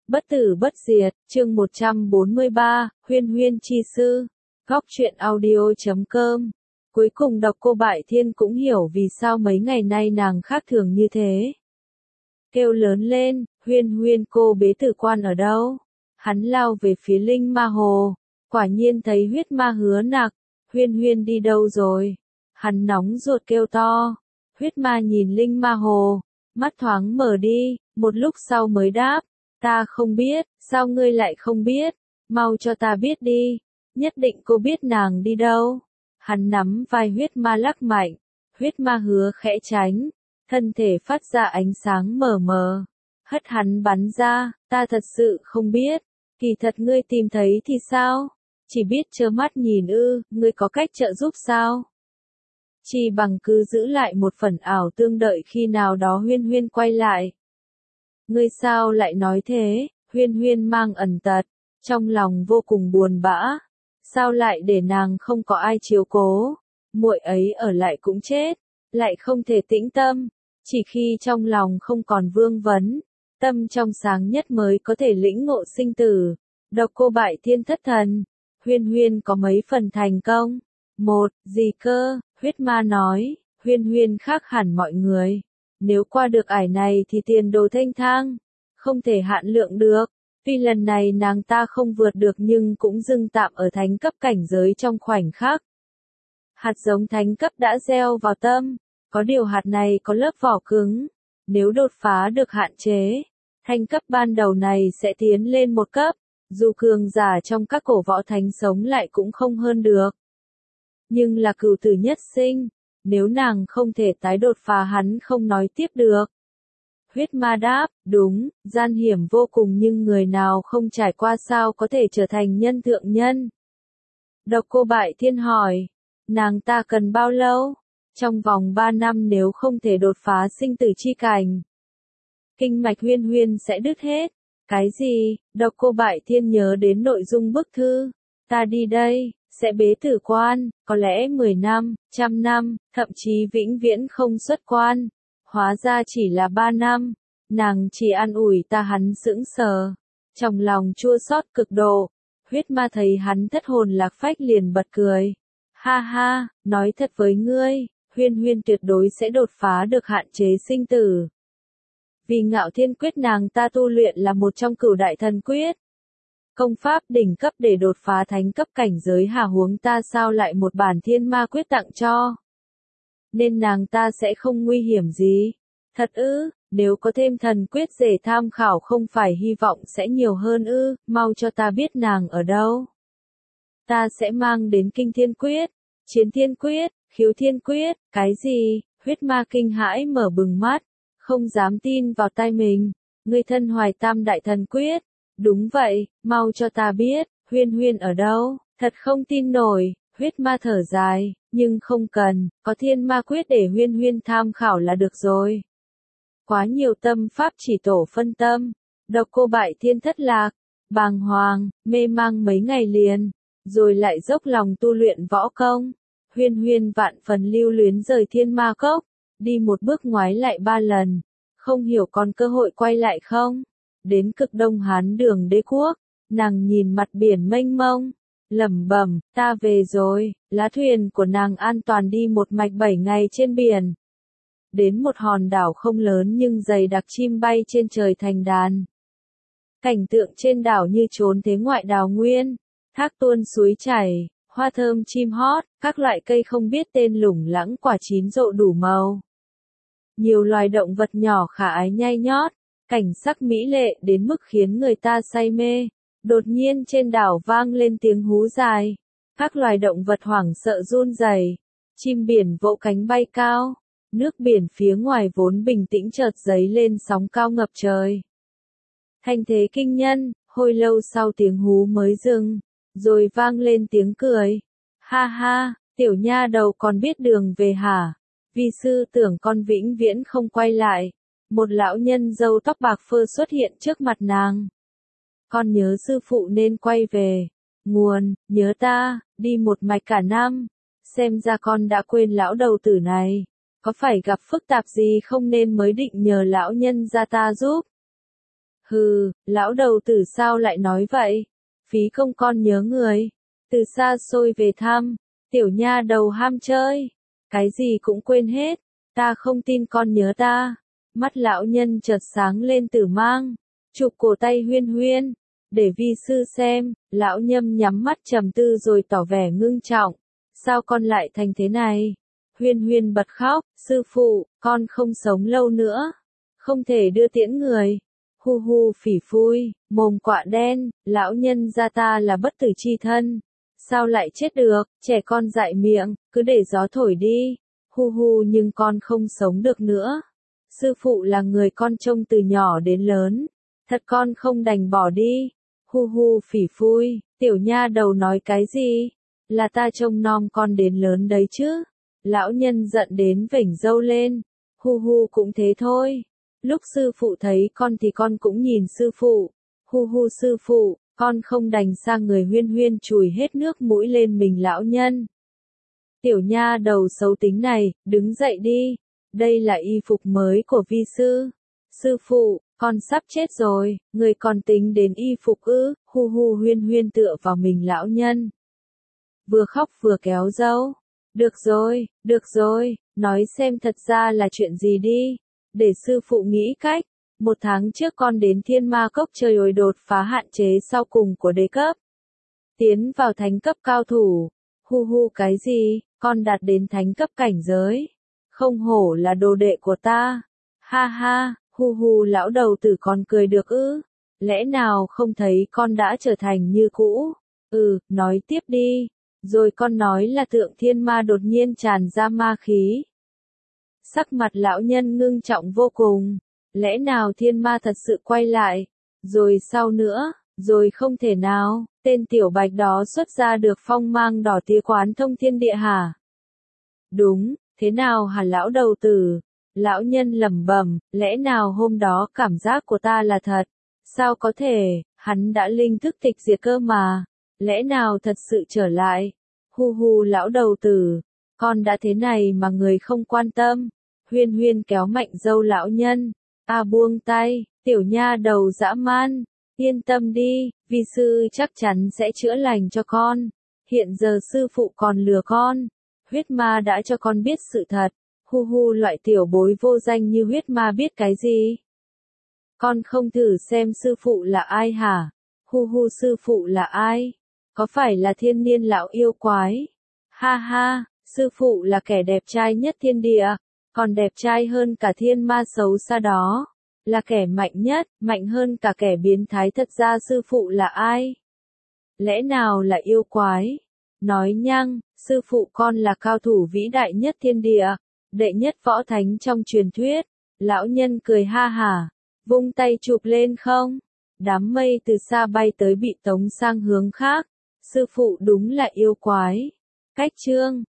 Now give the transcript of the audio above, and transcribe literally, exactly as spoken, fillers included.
Bất tử bất diệt, chương một trăm bốn mươi ba, Huyên Huyên chi sư. Góc truyện audio chấm com. Cuối cùng Độc Cô Bại Thiên cũng hiểu vì sao mấy ngày nay nàng khác thường như thế. Kêu lớn lên, Huyên Huyên cô bế tử quan ở đâu? Hắn lao về phía Linh Ma Hồ, quả nhiên thấy huyết ma Hứa Nặc. Huyên Huyên đi đâu rồi? Hắn nóng ruột kêu to. Huyết ma nhìn Linh Ma Hồ, mắt thoáng mở đi, một lúc sau mới đáp. Ta không biết, sao ngươi lại không biết? Mau cho ta biết đi, nhất định cô biết nàng đi đâu. Hắn nắm vai huyết ma lắc mạnh, huyết ma Hứa khẽ tránh, thân thể phát ra ánh sáng mờ mờ, hất hắn bắn ra, ta thật sự không biết, kỳ thật ngươi tìm thấy thì sao? Chỉ biết trơ mắt nhìn ư, ngươi có cách trợ giúp sao? Chỉ bằng cứ giữ lại một phần ảo tương đợi khi nào đó Huyên Huyên quay lại. Ngươi sao lại nói thế? Huyên Huyên mang ẩn tật, trong lòng vô cùng buồn bã. Sao lại để nàng không có ai chiếu cố? Muội ấy ở lại cũng chết, lại không thể tĩnh tâm. Chỉ khi trong lòng không còn vương vấn, tâm trong sáng nhất mới có thể lĩnh ngộ sinh tử. Độc Cô Bại Thiên thất thần. Huyên Huyên có mấy phần thành công? Một, gì cơ? Huyết ma nói, Huyên Huyên khác hẳn mọi người. Nếu qua được ải này thì tiền đồ thênh thang, không thể hạn lượng được. Tuy lần này nàng ta không vượt được nhưng cũng dừng tạm ở thánh cấp cảnh giới trong khoảnh khắc. Hạt giống thánh cấp đã gieo vào tâm, có điều hạt này có lớp vỏ cứng. Nếu đột phá được hạn chế, thánh cấp ban đầu này sẽ tiến lên một cấp, dù cường giả trong các cổ võ thánh sống lại cũng không hơn được. Nhưng là cửu tử nhất sinh, nếu nàng không thể tái đột phá hắn không nói tiếp được. Huyết ma đáp, đúng, gian hiểm vô cùng nhưng người nào không trải qua sao có thể trở thành nhân thượng nhân. Độc Cô Bại Thiên hỏi, nàng ta cần bao lâu? Trong vòng ba năm nếu không thể đột phá sinh tử chi cảnh. Kinh mạch Huyên Huyên sẽ đứt hết. Cái gì? Độc Cô Bại Thiên nhớ đến nội dung bức thư. Ta đi đây, sẽ bế tử quan, có lẽ mười năm, trăm năm, thậm chí vĩnh viễn không xuất quan. Hóa ra chỉ là ba năm, nàng chỉ an ủi ta. Hắn sững sờ, trong lòng chua xót cực độ. Huyết ma thấy hắn thất hồn lạc phách liền bật cười. Ha ha, nói thật với ngươi, Huyên Huyên tuyệt đối sẽ đột phá được hạn chế sinh tử. Vì Ngạo Thiên Quyết nàng ta tu luyện là một trong cửu đại thần quyết. Công pháp đỉnh cấp để đột phá thánh cấp cảnh giới, hà huống ta sao lại một bản Thiên Ma Quyết tặng cho. Nên nàng ta sẽ không nguy hiểm gì. Thật ư, nếu có thêm thần quyết để tham khảo không phải hy vọng sẽ nhiều hơn ư, mau cho ta biết nàng ở đâu. Ta sẽ mang đến Kinh Thiên Quyết, Chiến Thiên Quyết, Khiếu Thiên Quyết, cái gì? Huyết ma kinh hãi mở bừng mắt, không dám tin vào tai mình. Ngươi thân hoài tam đại thần quyết. Đúng vậy, mau cho ta biết, Huyên Huyên ở đâu? Thật không tin nổi. Huyết ma thở dài, nhưng không cần, có Thiên Ma Quyết để Huyên Huyên tham khảo là được rồi. Quá nhiều tâm pháp chỉ tổ phân tâm. Độc Cô Bại Thiên thất lạc, bàng hoàng, mê mang mấy ngày liền, rồi lại dốc lòng tu luyện võ công. Huyên Huyên vạn phần lưu luyến rời Thiên Ma Cốc, đi một bước ngoái lại ba lần, không hiểu còn cơ hội quay lại không. Đến cực Đông Hán Đường Đế Quốc, nàng nhìn mặt biển mênh mông, lẩm bẩm, ta về rồi. Lá thuyền của nàng an toàn đi một mạch bảy ngày trên biển. Đến một hòn đảo không lớn nhưng dày đặc chim bay trên trời thành đàn. Cảnh tượng trên đảo như trốn thế ngoại đào nguyên, thác tuôn suối chảy, hoa thơm chim hót, các loại cây không biết tên lủng lẳng quả chín rộ đủ màu. Nhiều loài động vật nhỏ khả ái nhai nhót, cảnh sắc mỹ lệ đến mức khiến người ta say mê. Đột nhiên trên đảo vang lên tiếng hú dài. Các loài động vật hoảng sợ run rẩy, chim biển vỗ cánh bay cao. Nước biển phía ngoài vốn bình tĩnh chợt dấy lên sóng cao ngập trời. Thanh thế kinh nhân, hồi lâu sau tiếng hú mới dừng, rồi vang lên tiếng cười. Ha ha, tiểu nha đầu còn biết đường về hả? Vi sư tưởng con vĩnh viễn không quay lại. Một lão nhân râu tóc bạc phơ xuất hiện trước mặt nàng. Con nhớ sư phụ nên quay về. Nguồn, nhớ ta, đi một mạch cả năm. Xem ra con đã quên lão đầu tử này. Có phải gặp phức tạp gì không nên mới định nhờ lão nhân ra ta giúp? Hừ, lão đầu tử sao lại nói vậy? Phí công con nhớ người. Từ xa xôi về thăm, tiểu nha đầu ham chơi. Cái gì cũng quên hết, ta không tin con nhớ ta. Mắt lão nhân chợt sáng lên tử mang, chụp cổ tay Huyên Huyên, để vi sư xem. Lão nhâm nhắm mắt trầm tư rồi tỏ vẻ ngưng trọng. Sao con lại thành thế này? Huyên Huyên bật khóc, sư phụ, con không sống lâu nữa, không thể đưa tiễn người. Hu hu phỉ phui, mồm quạ đen, lão nhân gia ta là bất tử chi thân. Sao lại chết được, trẻ con dại miệng, cứ để gió thổi đi. Hu hu nhưng con không sống được nữa. Sư phụ là người con trông từ nhỏ đến lớn. Thật con không đành bỏ đi. Hu hu phỉ phui, tiểu nha đầu nói cái gì? Là ta trông nom con đến lớn đấy chứ. Lão nhân giận đến vểnh râu lên. Hu hu cũng thế thôi. Lúc sư phụ thấy con thì con cũng nhìn sư phụ. Hu hu sư phụ, con không đành sang người Huyên Huyên chùi hết nước mũi lên mình lão nhân. Tiểu nha đầu xấu tính này, đứng dậy đi. Đây là y phục mới của vi sư. Sư phụ, con sắp chết rồi, người còn tính đến y phục ư? Hu hu Huyên Huyên tựa vào mình lão nhân. Vừa khóc vừa kéo râu. Được rồi, được rồi, nói xem thật ra là chuyện gì đi. Để sư phụ nghĩ cách. Một tháng trước con đến Thiên Ma Cốc chơi ổi đột phá hạn chế sau cùng của đế cấp. Tiến vào thánh cấp cao thủ. Hu hu cái gì, con đạt đến thánh cấp cảnh giới. Không hổ là đồ đệ của ta. Ha ha, hu hu lão đầu tử con cười được ư. Lẽ nào không thấy con đã trở thành như cũ? Ừ, nói tiếp đi. Rồi con nói là tượng thiên ma đột nhiên tràn ra ma khí. Sắc mặt lão nhân ngưng trọng vô cùng. Lẽ nào thiên ma thật sự quay lại? Rồi sau nữa, rồi không thể nào, tên tiểu bạch đó xuất ra được phong mang đỏ tía quán thông thiên địa hả? Đúng, thế nào hả lão đầu tử? Lão nhân lẩm bẩm, lẽ nào hôm đó cảm giác của ta là thật? Sao có thể, hắn đã linh thức tịch diệt cơ mà. Lẽ nào thật sự trở lại? Hu hu lão đầu tử, con đã thế này mà người không quan tâm. Huyên Huyên kéo mạnh râu lão nhân. A buông tay, tiểu nha đầu dã man. Yên tâm đi, vi sư chắc chắn sẽ chữa lành cho con. Hiện giờ sư phụ còn lừa con. Huyết ma đã cho con biết sự thật. Hu hu loại tiểu bối vô danh như huyết ma biết cái gì? Con không thử xem sư phụ là ai hả? Hu hu sư phụ là ai? Có phải là thiên niên lão yêu quái? Ha ha, sư phụ là kẻ đẹp trai nhất thiên địa. Còn đẹp trai hơn cả thiên ma xấu xa đó. Là kẻ mạnh nhất, mạnh hơn cả kẻ biến thái. Thật ra sư phụ là ai? Lẽ nào là yêu quái? Nói nhăng, sư phụ con là cao thủ vĩ đại nhất thiên địa, đệ nhất võ thánh trong truyền thuyết. Lão nhân cười ha hả, vung tay chụp lên không. Đám mây từ xa bay tới bị tống sang hướng khác. Sư phụ đúng là yêu quái. Cách chương